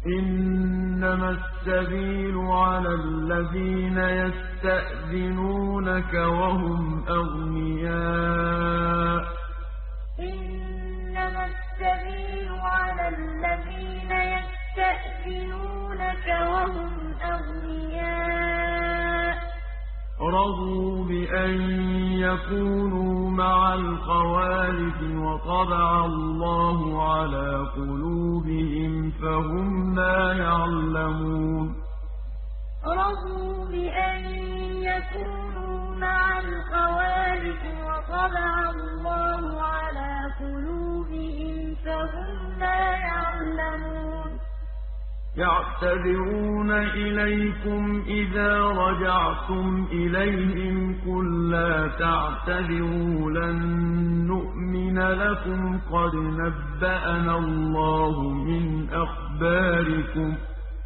إنما السبيل على الذين يستأذنونك وهم أغنياء. إنما السبيل على الذين يستأذنونك وهم أغنياء. رضوا بأن يكونوا مع الخوالف وطبع الله على قلوبهم فهم لا يعلمون. رضوا بأن يكونوا مع الخوالف وطبع الله على قلوبهم فهم لا يعلمون. يعتذرون إليكم إذا رجعتم إليهم قل لا تعتذروا لن نؤمن لكم قد نبأنا الله من أخباركم.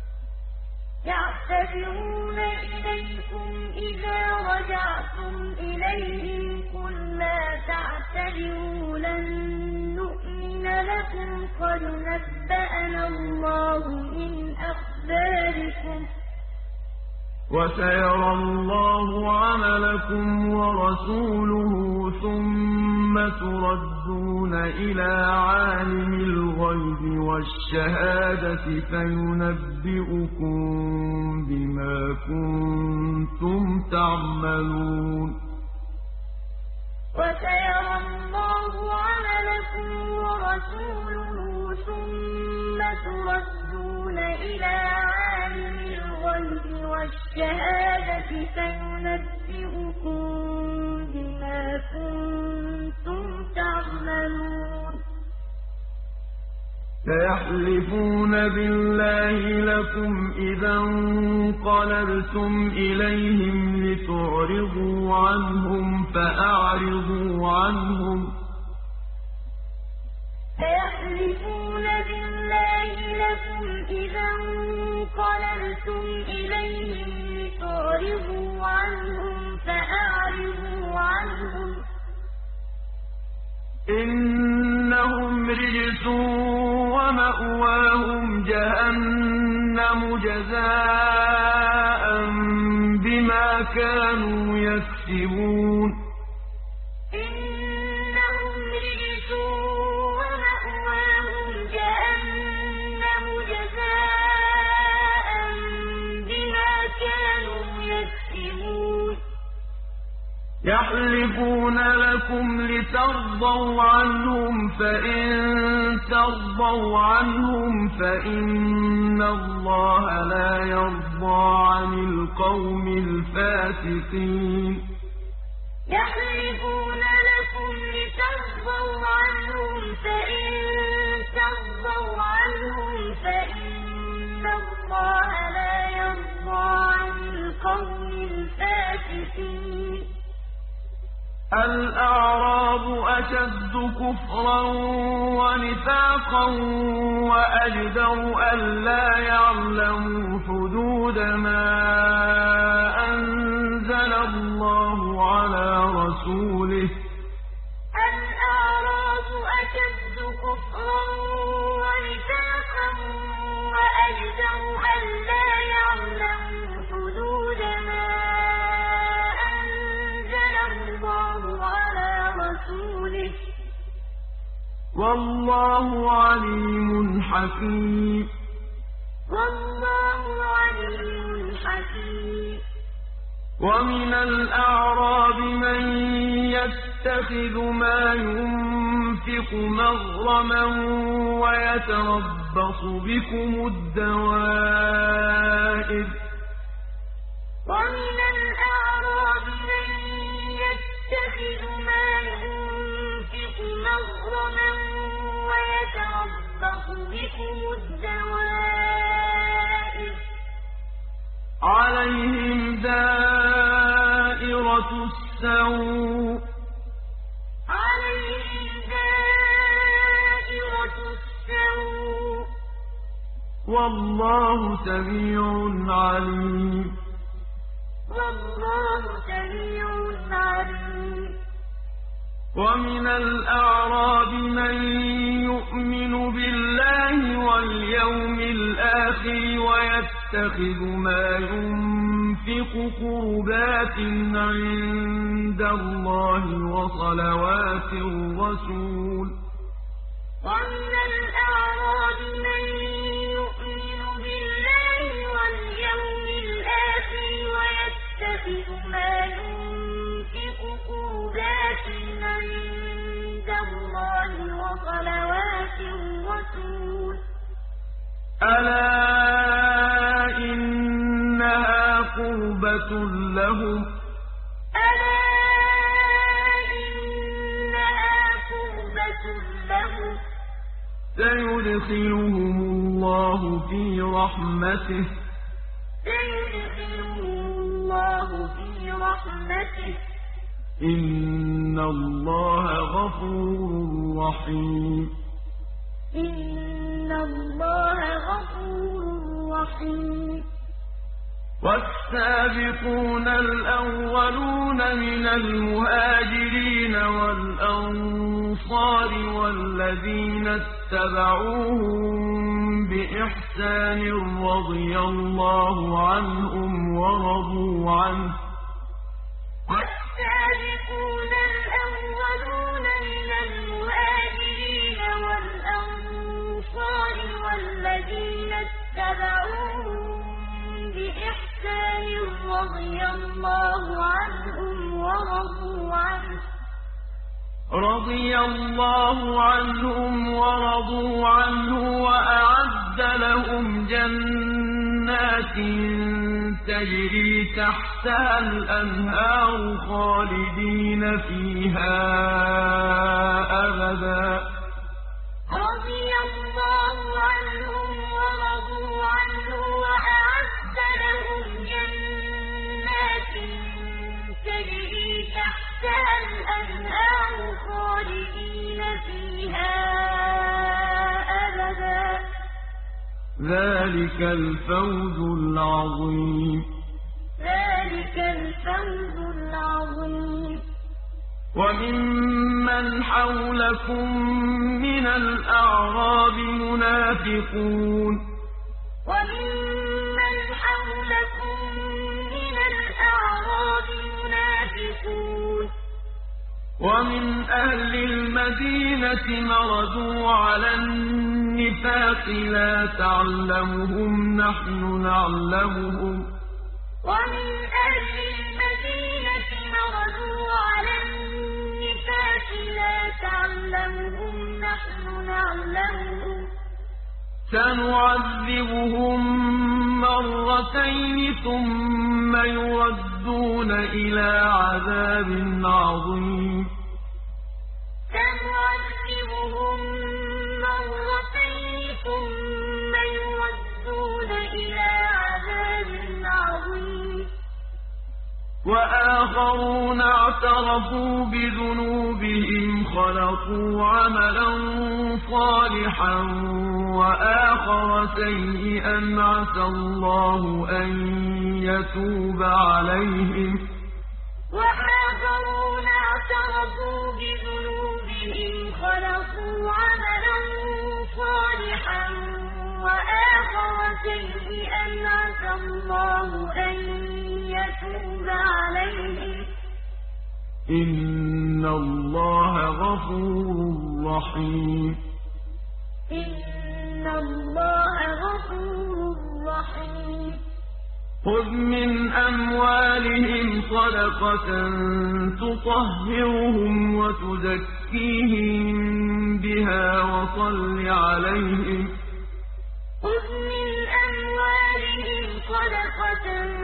يعتذرون إليكم إذا رجعتم إليهم قل لا تعتذروا لن نؤمن لكم قد نبأنا الله من أخباركم. وسيرى الله عملكم ورسوله ثم تردون إلى عالم الغيب والشهادة فينبئكم بما كنتم تعملون. وسيرى الله عملكم ورسوله ثم تردون إلى عالم الغيب والشهادة فينبئكم بما كنتم تعملون. سيحلفون بالله لكم إذا انقلبتم إليهم لتعرضوا عنهم فأعرضوا عنهم. سيحلفون بالله لكم إذا انقلبتم إليهم لتعرضوا عنهم فأعرضوا عنهم. إنهم رجس ومأواهم جهنم جزاء بما كانوا يكسبون. إنهم رجس ومأواهم جهنم جزاء بما كانوا يكسبون. يحلفون لكم لترضوا عنهم فإن ترضوا عنهم فإن الله لا يرضى عن القوم الفاسقين. يحلفون لكم لترضوا عنهم فإن ترضوا عنهم فإن الله لا يرضى عن القوم الفاسقين. الأعراب أشد كفرا ونفاقا وأجدر ألا يعلموا حدود ما أنزل الله على رسوله. الأعراب أشد كفرا ونفاقا وأجدر ألا يعلموا حدود ما أنزل الله على رسوله. والله عليم حكيم. والله عليم حكيم. ومن الأعراب من يتخذ ما ينفق مغرما ويتربص بكم الدوائر. ومن الأعراب من يتخذ ما ينفق مغرما ويتربص بكم الدوائر. عليهم دائرة السوء. عليهم دائرة السوء. والله سميع عليم. والله سميع عليم. ومن الأعراب من يؤمن بالله واليوم الآخر الآخر ويتخذ ما ينفق قربات عند الله وصلوات الرسول ومن الأعراب من يؤمن بالله واليوم الآخر ويتخذ ما ينفق قربات عند الله وصلوات الرسول ألا إنها قربة لهم ألا إنها قربة لهم سيدخلهم الله في رحمته سيدخلهم الله في رحمته إن الله غفور رحيم إن الله غفور رحيم والسابقون الأولون من المهاجرين والأنصار والذين اتبعوهم بإحسان رضي الله عنهم ورضوا عنه والسابقون الأولون من المهاجرين والأنصار والذين اتبعوهم بإحسان رضي الله عنهم ورضوا عنه وأعد لهم جنات تجري تحتها الأنهار خالدين فيها أبدا رضي الله عنهم ورضوا عنه وأعد لهم جنات تجري تحتها الأنهار خالدين فيها أبدا ذلك الفوز العظيم ذلك الفوز العظيم وممن حولكم من الأعراب منافقون وممن حولكم من الأعراب منافقون ومن أهل المدينة مردوا على النفاق لا تعلمهم نحن نعلمهم ومن أهل المدينة مردوا على النفاق لا تعلمهم نحن نعلمهم سنعذبهم مرتين ثم يردون إلى عذاب عظيم سنعذبهم مرتين ثم يردون إلى عذاب عظيم وآخرون اعترفوا بذنوبهم خلقوا عملا صالحا وآخر سيئا عسى الله أن يتوب عليهم وآخرون اعترفوا بذنوبهم خلقوا عملا صالحا وآخر سيئا عسى الله أن يتوب عليهم إن الله غفور رحيم إن الله غفور رحيم خذ من أموالهم صدقة تطهرهم وتزكيهم بها وصل عليهم خذ من أموالهم صدقة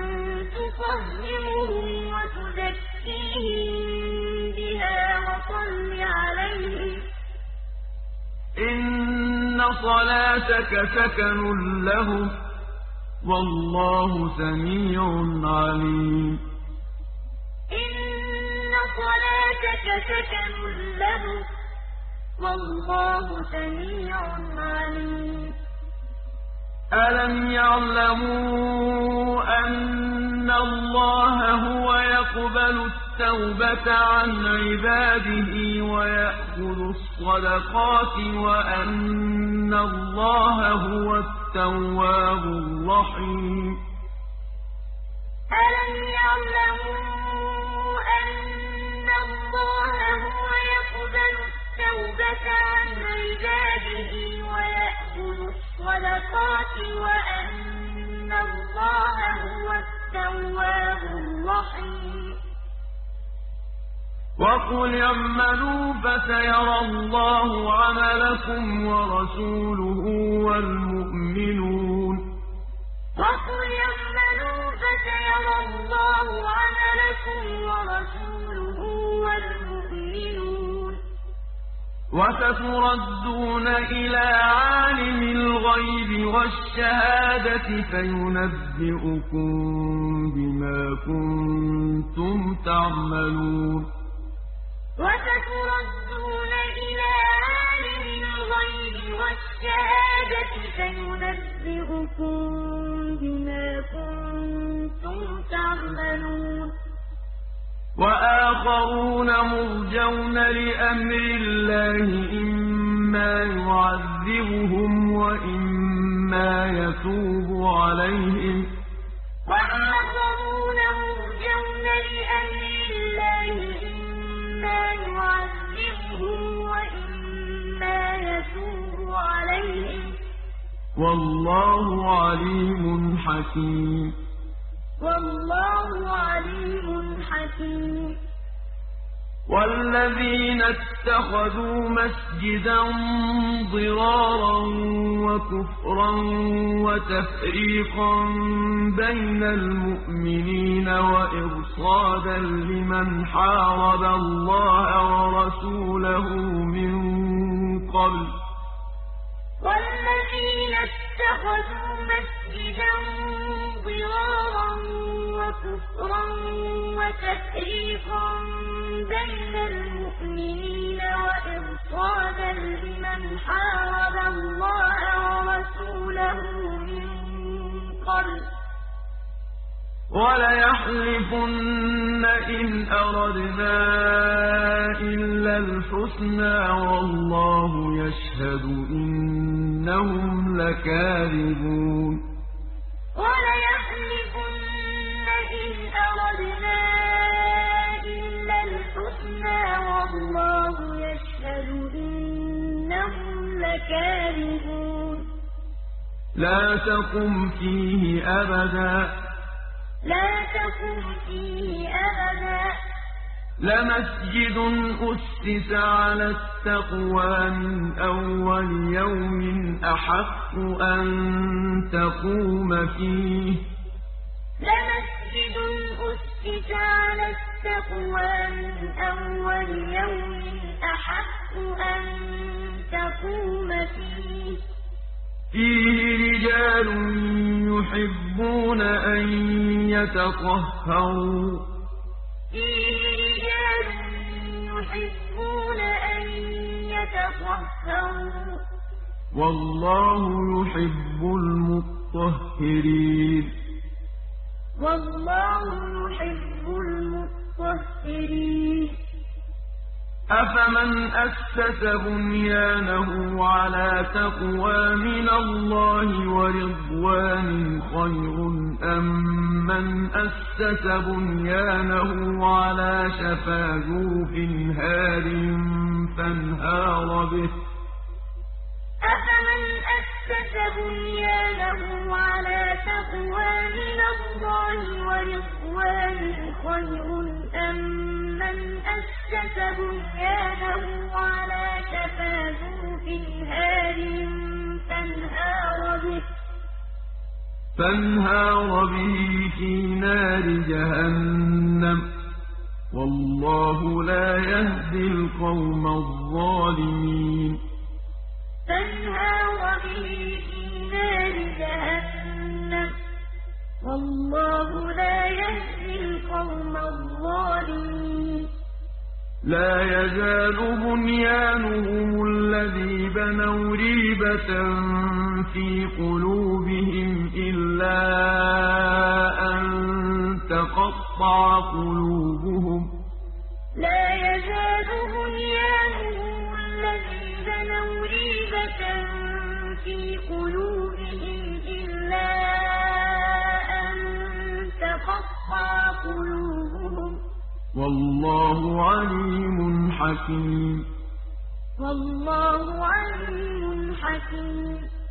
تطهرهم وتزكيهم بها وصل عليهم إن صلاتك سكن لهم والله سميع عليم إن صلاتك سكن لهم والله سميع عليم ألم يعلموا أن الله هو يقبل التوبة عن عباده ويأخذ الصدقات وأن الله هو التواب الرحيم ألم يعلموا أن الله هو يقبل التوبة عن عباده ويأخذ الصدقات وأن الله هو التواب الرحيم وقل اعملوا فسيرى الله عملكم ورسوله والمؤمنون وقل اعملوا فسيرى الله عملكم ورسوله والمؤمنون وستردون إلى عالم الغيب والشهادة فينبئكم بما كنتم تعملون وستردون إلى عالم الغيب والشهادة فينبئكم بما كنتم تعملون وآخرون مرجون لأمر الله إما يعذبهم وإما يتوب عليهم وآخرون مرجون لأمر الله إما يعذبهم وإما يتوب عليهم والله عليم حكيم والله عليم حكيم والذين اتخذوا مسجدا ضرارا وكفرا وتفريقا بين المؤمنين وإرصادا لمن حارب الله ورسوله من قبل والذين اتخذوا مسجدا ضرارا وكفرا وتفريقا بين المؤمنين وإرصادا لمن حارب الله ورسوله من قبل وليحلفن إن أردنا إلا الحسنى والله يشهد إنهم لكاذبون وليحلفن إن أردنا إلا الحسنى والله يشهد إنهم لكاذبون لا تقم فيه أبدا لمسجد أسس على التقوى من أول يوم أحق أن تقوم فيه لمسجد أسس على التقوى من أول يوم أحق أن تقوم فيه رجال يحبون أن يتطهروا والله يحب المطهرين أفمن أسس بنيانه على تقوى من الله ورضوان خير أم من أسس بنيانه على شفا جرف هار فانهار به أفمن أسس بنيانه على تقوى من الله ورضوان خير أم من أسس بنيانه على شفا جرف هار فانهار به في نار جهنم والله لا يهدي القوم الظالمين فانهار به في نار جهنم والله لا يهدي القوم الظالمين لا يزال بنيانهم الذي بنوا ريبة في قلوبهم إلا أن تقطع قلوبهم لا يزال بنيانهم الذي بنوا ريبة في قلوبهم قلوبهم والله عليم حكيم. والله عليم حكيم.